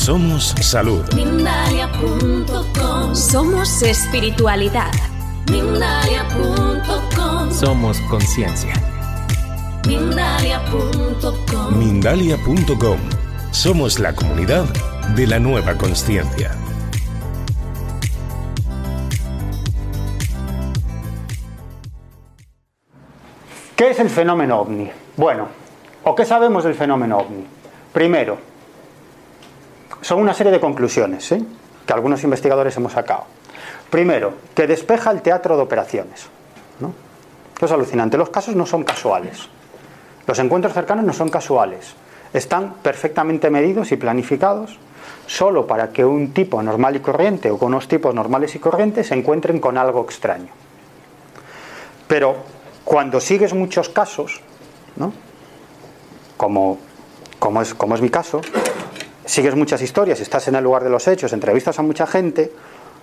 Somos salud. Mindalia.com. Somos espiritualidad. Mindalia.com. Somos conciencia. Mindalia.com. Mindalia.com. Somos la comunidad de la nueva consciencia. ¿Qué es el fenómeno ovni? Bueno, ¿o qué sabemos del fenómeno ovni? Primero, son una serie de conclusiones, ¿sí?, que algunos investigadores hemos sacado. Primero, que despeja el teatro de operaciones, ¿no? Esto es alucinante. Los casos no son casuales. Los encuentros cercanos no son casuales. Están perfectamente medidos y planificados solo para que un tipo normal y corriente o con unos tipos normales y corrientes se encuentren con algo extraño. Pero cuando sigues muchos casos, ¿no?, como es mi caso, sigues muchas historias, estás en el lugar de los hechos, entrevistas a mucha gente,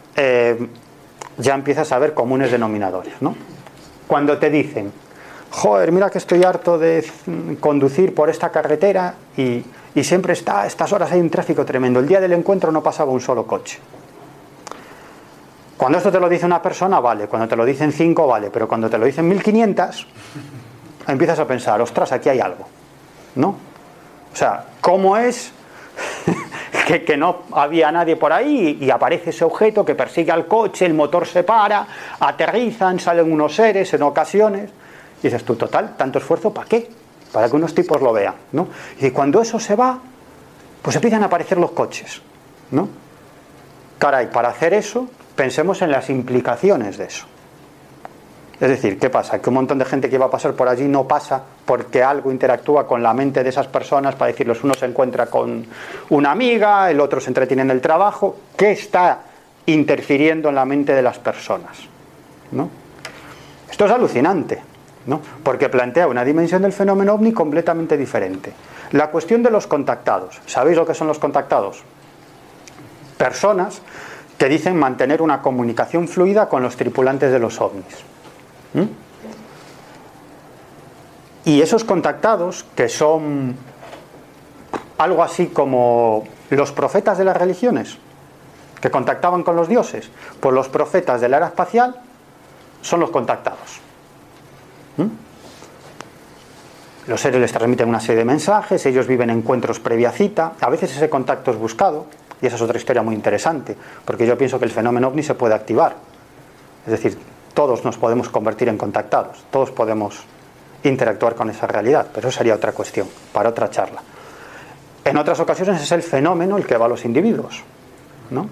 ya empiezas a ver comunes denominadores, ¿no? Cuando te dicen, joder, mira que estoy harto de conducir por esta carretera y siempre a estas horas hay un tráfico tremendo, el día del encuentro no pasaba un solo coche. Cuando esto te lo dice una persona, vale, cuando te lo dicen 5, vale, pero cuando te lo dicen 1500, empiezas a pensar, ostras, aquí hay algo, ¿no? O sea, ¿cómo es que no había nadie por ahí y aparece ese objeto que persigue al coche, el motor se para, aterrizan, salen unos seres en ocasiones? Y dices tú, total, tanto esfuerzo, ¿para qué? Para que unos tipos lo vean, ¿no? Y cuando eso se va, pues empiezan a aparecer los coches, ¿no? Caray, para hacer eso, pensemos en las implicaciones de eso. Es decir, ¿qué pasa? Que un montón de gente que iba a pasar por allí no pasa porque algo interactúa con la mente de esas personas para decirles, uno se encuentra con una amiga, el otro se entretiene en el trabajo. ¿Qué está interfiriendo en la mente de las personas? ¿No? Esto es alucinante, ¿no? Porque plantea una dimensión del fenómeno ovni completamente diferente. La cuestión de los contactados. ¿Sabéis lo que son los contactados? Personas que dicen mantener una comunicación fluida con los tripulantes de los ovnis. Y esos contactados, que son algo así como los profetas de las religiones, que contactaban con los dioses, pues los profetas de la era espacial son los contactados. Los seres les transmiten una serie de mensajes, ellos viven encuentros previa cita, a veces ese contacto es buscado, y esa es otra historia muy interesante, porque yo pienso que el fenómeno ovni se puede activar. Es decir, todos nos podemos convertir en contactados, todos podemos interactuar con esa realidad, pero eso sería otra cuestión, para otra charla. En otras ocasiones es el fenómeno el que va a los individuos, ¿no?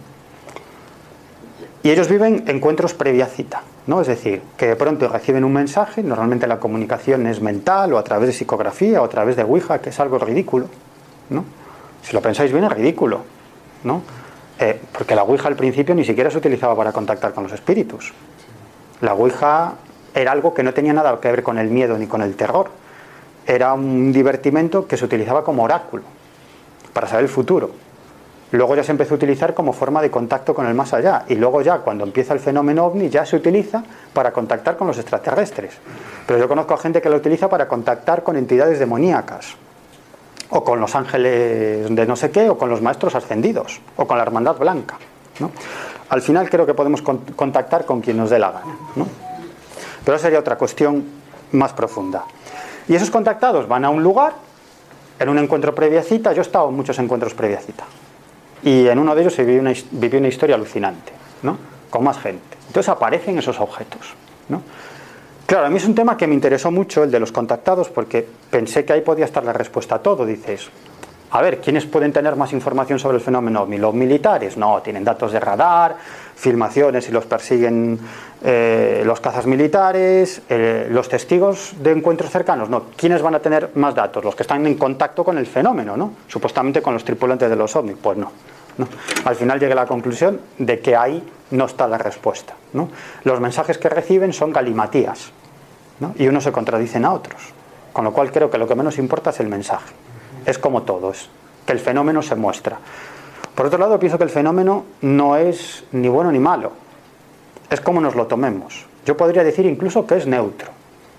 Y ellos viven encuentros previa cita, ¿no? Es decir, que de pronto reciben un mensaje, normalmente la comunicación es mental o a través de psicografía o a través de Ouija, que es algo ridículo, ¿no? Si lo pensáis bien, es ridículo, ¿no? Porque la Ouija al principio ni siquiera se utilizaba para contactar con los espíritus. La Ouija era algo que no tenía nada que ver con el miedo ni con el terror. Era un divertimento que se utilizaba como oráculo, para saber el futuro. Luego ya se empezó a utilizar como forma de contacto con el más allá. Y luego ya, cuando empieza el fenómeno ovni, ya se utiliza para contactar con los extraterrestres. Pero yo conozco a gente que lo utiliza para contactar con entidades demoníacas, o con los ángeles de no sé qué, o con los maestros ascendidos, o con la hermandad blanca, ¿no? Al final creo que podemos contactar con quien nos dé la gana, ¿no? Pero sería otra cuestión más profunda. Y esos contactados van a un lugar, en un encuentro previa cita. Yo he estado en muchos encuentros previa cita, y en uno de ellos se vivió una historia alucinante, ¿no? Con más gente. Entonces aparecen esos objetos, ¿no? Claro, a mí es un tema que me interesó mucho, el de los contactados, porque pensé que ahí podía estar la respuesta a todo. Dices, a ver, ¿quiénes pueden tener más información sobre el fenómeno ovni? ¿Los militares? No, tienen datos de radar, filmaciones y los persiguen los cazas militares. Los testigos de encuentros cercanos, no. ¿Quiénes van a tener más datos? Los que están en contacto con el fenómeno, ¿no? Supuestamente con los tripulantes de los ovnis. Pues no, ¿no? Al final llegué a la conclusión de que ahí no está la respuesta, ¿no? Los mensajes que reciben son galimatías, ¿no? Y unos se contradicen a otros, con lo cual creo que lo que menos importa es el mensaje. Es como todo, es que el fenómeno se muestra. Por otro lado, pienso que el fenómeno no es ni bueno ni malo, es como nos lo tomemos. Yo podría decir incluso que es neutro.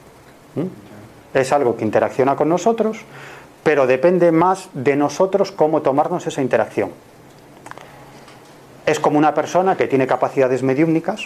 Es algo que interacciona con nosotros, pero depende más de nosotros cómo tomarnos esa interacción. es como una persona que tiene capacidades mediúmnicas.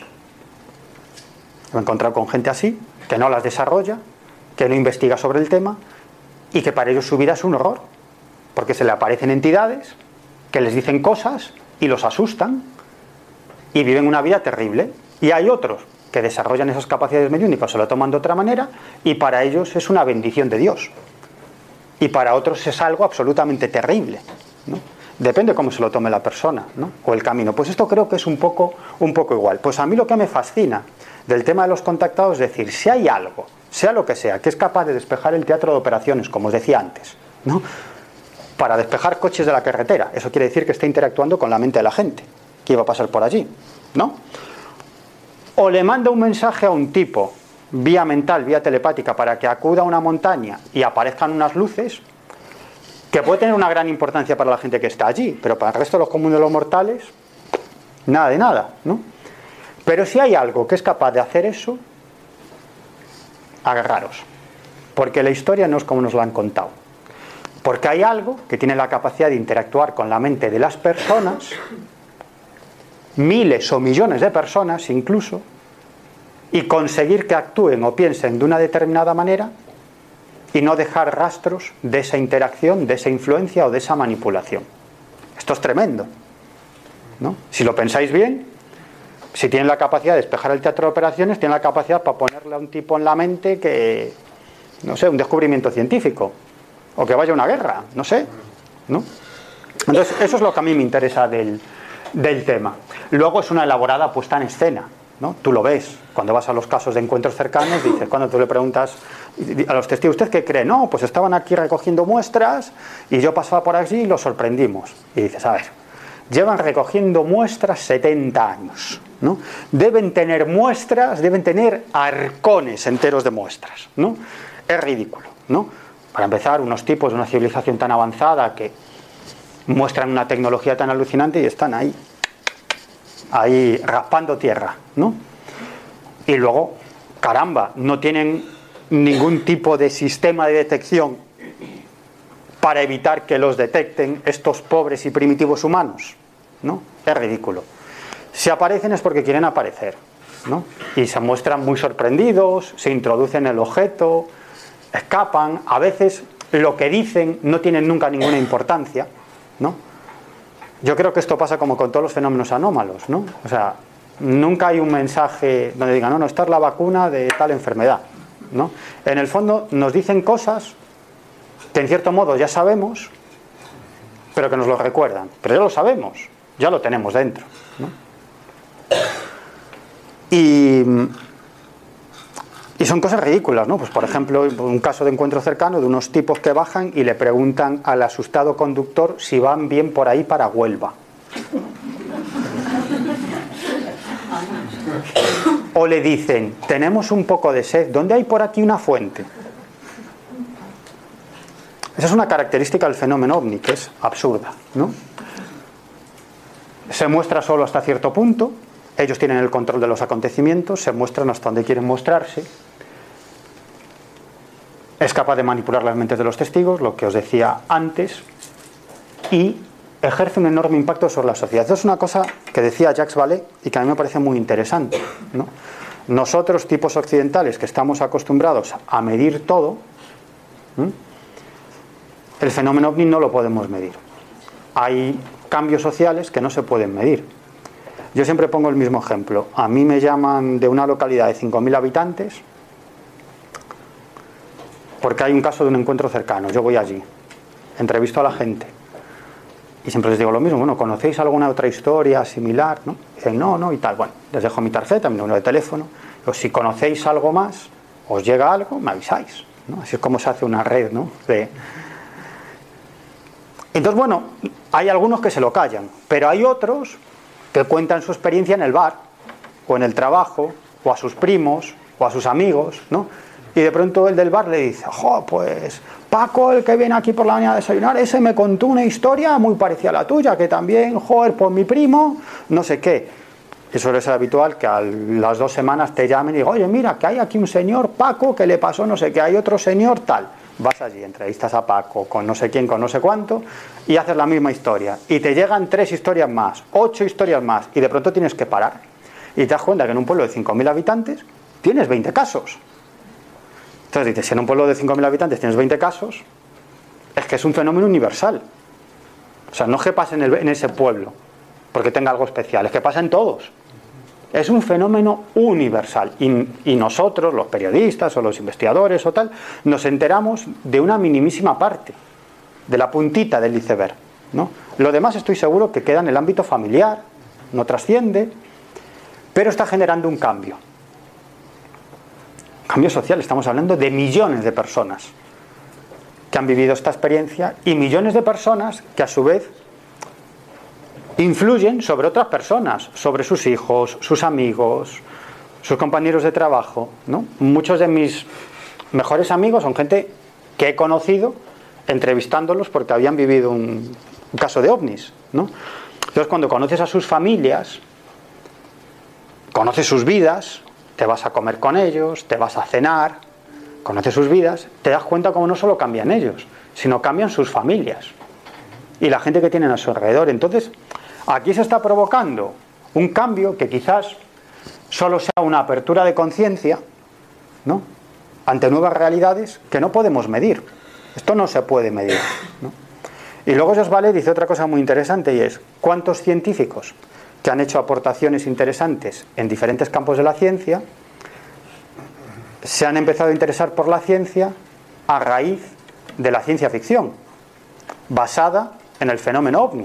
Me he encontrado con gente así, que no las desarrolla, que no investiga sobre el tema, y que para ellos su vida es un horror, porque se le aparecen entidades que les dicen cosas y los asustan y viven una vida terrible. Y hay otros que desarrollan esas capacidades mediúmnicas, se lo toman de otra manera, y para ellos es una bendición de Dios, y para otros es algo absolutamente terrible, ¿no? Depende cómo se lo tome la persona, ¿no? O el camino. Pues esto creo que es un poco igual. Pues a mí lo que me fascina del tema de los contactados es decir, si hay algo, sea lo que sea, que es capaz de despejar el teatro de operaciones, como os decía antes, ¿no? Para despejar coches de la carretera, eso quiere decir que está interactuando con la mente de la gente que iba a pasar por allí, ¿no? O le manda un mensaje a un tipo vía mental, vía telepática, para que acuda a una montaña y aparezcan unas luces, que puede tener una gran importancia para la gente que está allí, pero para el resto de los comunes de los mortales, nada de nada, ¿no? Pero si hay algo que es capaz de hacer eso, agarraros, porque la historia no es como nos lo han contado, porque hay algo que tiene la capacidad de interactuar con la mente de las personas, miles o millones de personas incluso, y conseguir que actúen o piensen de una determinada manera y no dejar rastros de esa interacción, de esa influencia o de esa manipulación. Esto es tremendo, ¿no? Si lo pensáis bien, si tienen la capacidad de despejar el teatro de operaciones, tienen la capacidad para ponerle a un tipo en la mente que, no sé, un descubrimiento científico, o que vaya a una guerra, no sé, ¿no? Entonces, eso es lo que a mí me interesa del tema. Luego es una elaborada puesta en escena, ¿no? Tú lo ves, cuando vas a los casos de encuentros cercanos, dices, cuando tú le preguntas a los testigos, ¿usted qué cree? No, pues estaban aquí recogiendo muestras y yo pasaba por allí y los sorprendimos. Y dices, a ver, llevan recogiendo muestras 70 años, ¿no? Deben tener muestras, deben tener arcones enteros de muestras, ¿no? Es ridículo, ¿no? Para empezar, unos tipos de una civilización tan avanzada que muestran una tecnología tan alucinante y están ahí raspando tierra, ¿no? Y luego, caramba, no tienen ningún tipo de sistema de detección para evitar que los detecten estos pobres y primitivos humanos, ¿no? Es ridículo. Si aparecen es porque quieren aparecer, ¿no? Y se muestran muy sorprendidos, se introducen en el objeto, escapan, a veces lo que dicen no tienen nunca ninguna importancia, ¿no? Yo creo que esto pasa como con todos los fenómenos anómalos, ¿no? O sea, nunca hay un mensaje donde digan, no, esta es la vacuna de tal enfermedad, ¿no? En el fondo nos dicen cosas que en cierto modo ya sabemos, pero que nos lo recuerdan. Pero ya lo sabemos, ya lo tenemos dentro, ¿no? Y son cosas ridículas, ¿no? Pues por ejemplo, un caso de encuentro cercano de unos tipos que bajan y le preguntan al asustado conductor si van bien por ahí para Huelva. O le dicen, tenemos un poco de sed, ¿dónde hay por aquí una fuente? Esa es una característica del fenómeno ovni, que es absurda, ¿no? Se muestra solo hasta cierto punto, ellos tienen el control de los acontecimientos, se muestran hasta donde quieren mostrarse. Es capaz de manipular las mentes de los testigos, lo que os decía antes, y ejerce un enorme impacto sobre la sociedad. Esto es una cosa que decía Jacques Vallée y que a mí me parece muy interesante, ¿no? Nosotros, tipos occidentales, que estamos acostumbrados a medir todo, el fenómeno ovni no lo podemos medir. Hay cambios sociales que no se pueden medir. Yo siempre pongo el mismo ejemplo. A mí me llaman de una localidad de 5.000 habitantes porque hay un caso de un encuentro cercano. Yo voy allí, entrevisto a la gente y siempre les digo lo mismo. Bueno, ¿conocéis alguna otra historia similar? ¿No? Dicen, no, y tal. Bueno, les dejo mi tarjeta, mi número de teléfono. Pero si conocéis algo más, os llega algo, me avisáis, ¿no? Así es como se hace una red, ¿no? Entonces, bueno, hay algunos que se lo callan, pero hay otros que cuentan su experiencia en el bar, o en el trabajo, o a sus primos, o a sus amigos, ¿no? Y de pronto el del bar le dice, pues Paco, el que viene aquí por la mañana a desayunar, ese me contó una historia muy parecida a la tuya, que también, pues mi primo, no sé qué. Y suele ser habitual que a las 2 semanas te llamen y digan, oye, mira, que hay aquí un señor Paco que le pasó no sé qué, hay otro señor tal, vas allí, entrevistas a Paco, con no sé quién, con no sé cuánto, y haces la misma historia. Y te llegan 3 historias más, 8 historias más, y de pronto tienes que parar. Y te das cuenta que en un pueblo de 5.000 habitantes tienes 20 casos. Entonces dices, si en un pueblo de 5.000 habitantes tienes 20 casos, es que es un fenómeno universal. O sea, no es que pase en ese pueblo porque tenga algo especial, es que pasa en todos. Es un fenómeno universal. Y nosotros, los periodistas o los investigadores o tal, nos enteramos de una minimísima parte, de la puntita del iceberg, ¿no? Lo demás estoy seguro que queda en el ámbito familiar, no trasciende, pero está generando un cambio. Cambio social, estamos hablando de millones de personas que han vivido esta experiencia y millones de personas que a su vez influyen sobre otras personas, sobre sus hijos, sus amigos, sus compañeros de trabajo, ¿no? Muchos de mis mejores amigos son gente que he conocido entrevistándolos porque habían vivido un caso de ovnis, ¿no? Entonces, cuando conoces a sus familias, conoces sus vidas, te vas a comer con ellos, te vas a cenar, conoces sus vidas, te das cuenta cómo no solo cambian ellos, sino cambian sus familias y la gente que tienen a su alrededor. Entonces, aquí se está provocando un cambio que quizás solo sea una apertura de conciencia, ¿no?, ante nuevas realidades que no podemos medir. Esto no se puede medir, ¿no? Y luego Jos Vallée dice otra cosa muy interesante, y es: ¿cuántos científicos que han hecho aportaciones interesantes en diferentes campos de la ciencia se han empezado a interesar por la ciencia a raíz de la ciencia ficción, basada en el fenómeno ovni?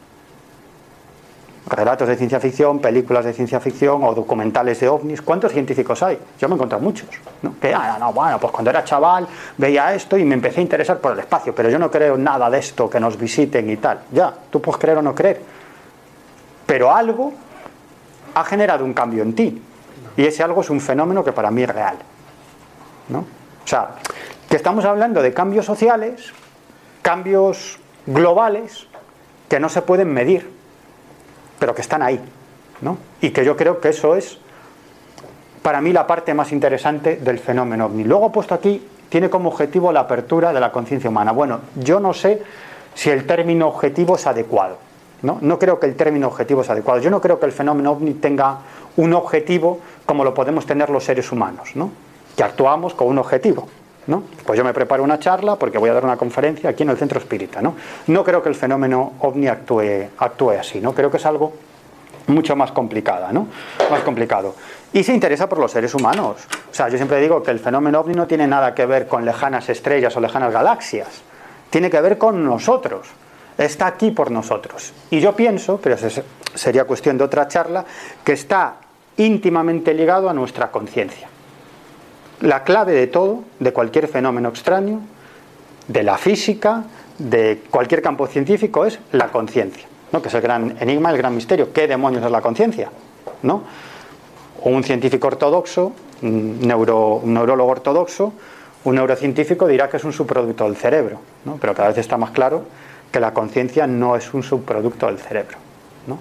Relatos de ciencia ficción, películas de ciencia ficción o documentales de ovnis. ¿Cuántos científicos hay? Yo me he encontrado muchos, ¿no? Que, bueno, pues cuando era chaval veía esto y me empecé a interesar por el espacio, pero yo no creo nada de esto, que nos visiten y tal. Ya, tú puedes creer o no creer, pero algo ha generado un cambio en ti, y ese algo es un fenómeno que para mí es real, ¿no? O sea, que estamos hablando de cambios sociales, cambios globales que no se pueden medir, pero que están ahí, ¿no? Y que yo creo que eso es para mí la parte más interesante del fenómeno ovni. Luego he puesto aquí, tiene como objetivo la apertura de la conciencia humana. Bueno, yo no sé si el término objetivo es adecuado, ¿no? No creo que el término objetivo es adecuado. Yo no creo que el fenómeno ovni tenga un objetivo como lo podemos tener los seres humanos, ¿no?, que actuamos con un objetivo, ¿no? Pues yo me preparo una charla porque voy a dar una conferencia aquí en el Centro Espírita, ¿no? No creo que el fenómeno ovni actúe así, ¿no? Creo que es algo mucho más complicado, ¿no? Más complicado. Y se interesa por los seres humanos. O sea, yo siempre digo que el fenómeno ovni no tiene nada que ver con lejanas estrellas o lejanas galaxias. Tiene que ver con nosotros. Está aquí por nosotros. Y yo pienso, pero sería cuestión de otra charla, que está íntimamente ligado a nuestra conciencia. La clave de todo, de cualquier fenómeno extraño, de la física, de cualquier campo científico, es la conciencia, ¿no?, que es el gran enigma, el gran misterio. ¿Qué demonios es la conciencia?, ¿no? Un científico ortodoxo, un neurólogo ortodoxo, un neurocientífico dirá que es un subproducto del cerebro, ¿no? Pero cada vez está más claro que la conciencia no es un subproducto del cerebro, ¿no?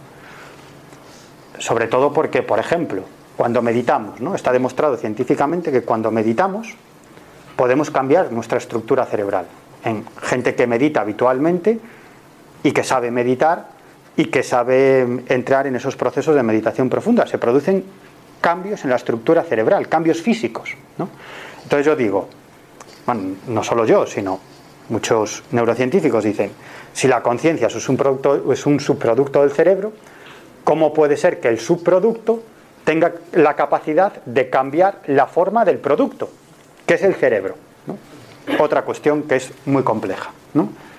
Sobre todo porque, por ejemplo, cuando meditamos, ¿no?, está demostrado científicamente que cuando meditamos podemos cambiar nuestra estructura cerebral. En gente que medita habitualmente y que sabe meditar y que sabe entrar en esos procesos de meditación profunda, se producen cambios en la estructura cerebral, cambios físicos, ¿no? Entonces yo digo, bueno, no solo yo, sino muchos neurocientíficos dicen, si la conciencia es un subproducto del cerebro, ¿cómo puede ser que el subproducto tenga la capacidad de cambiar la forma del producto, que es el cerebro, ¿no? Otra cuestión que es muy compleja, ¿no?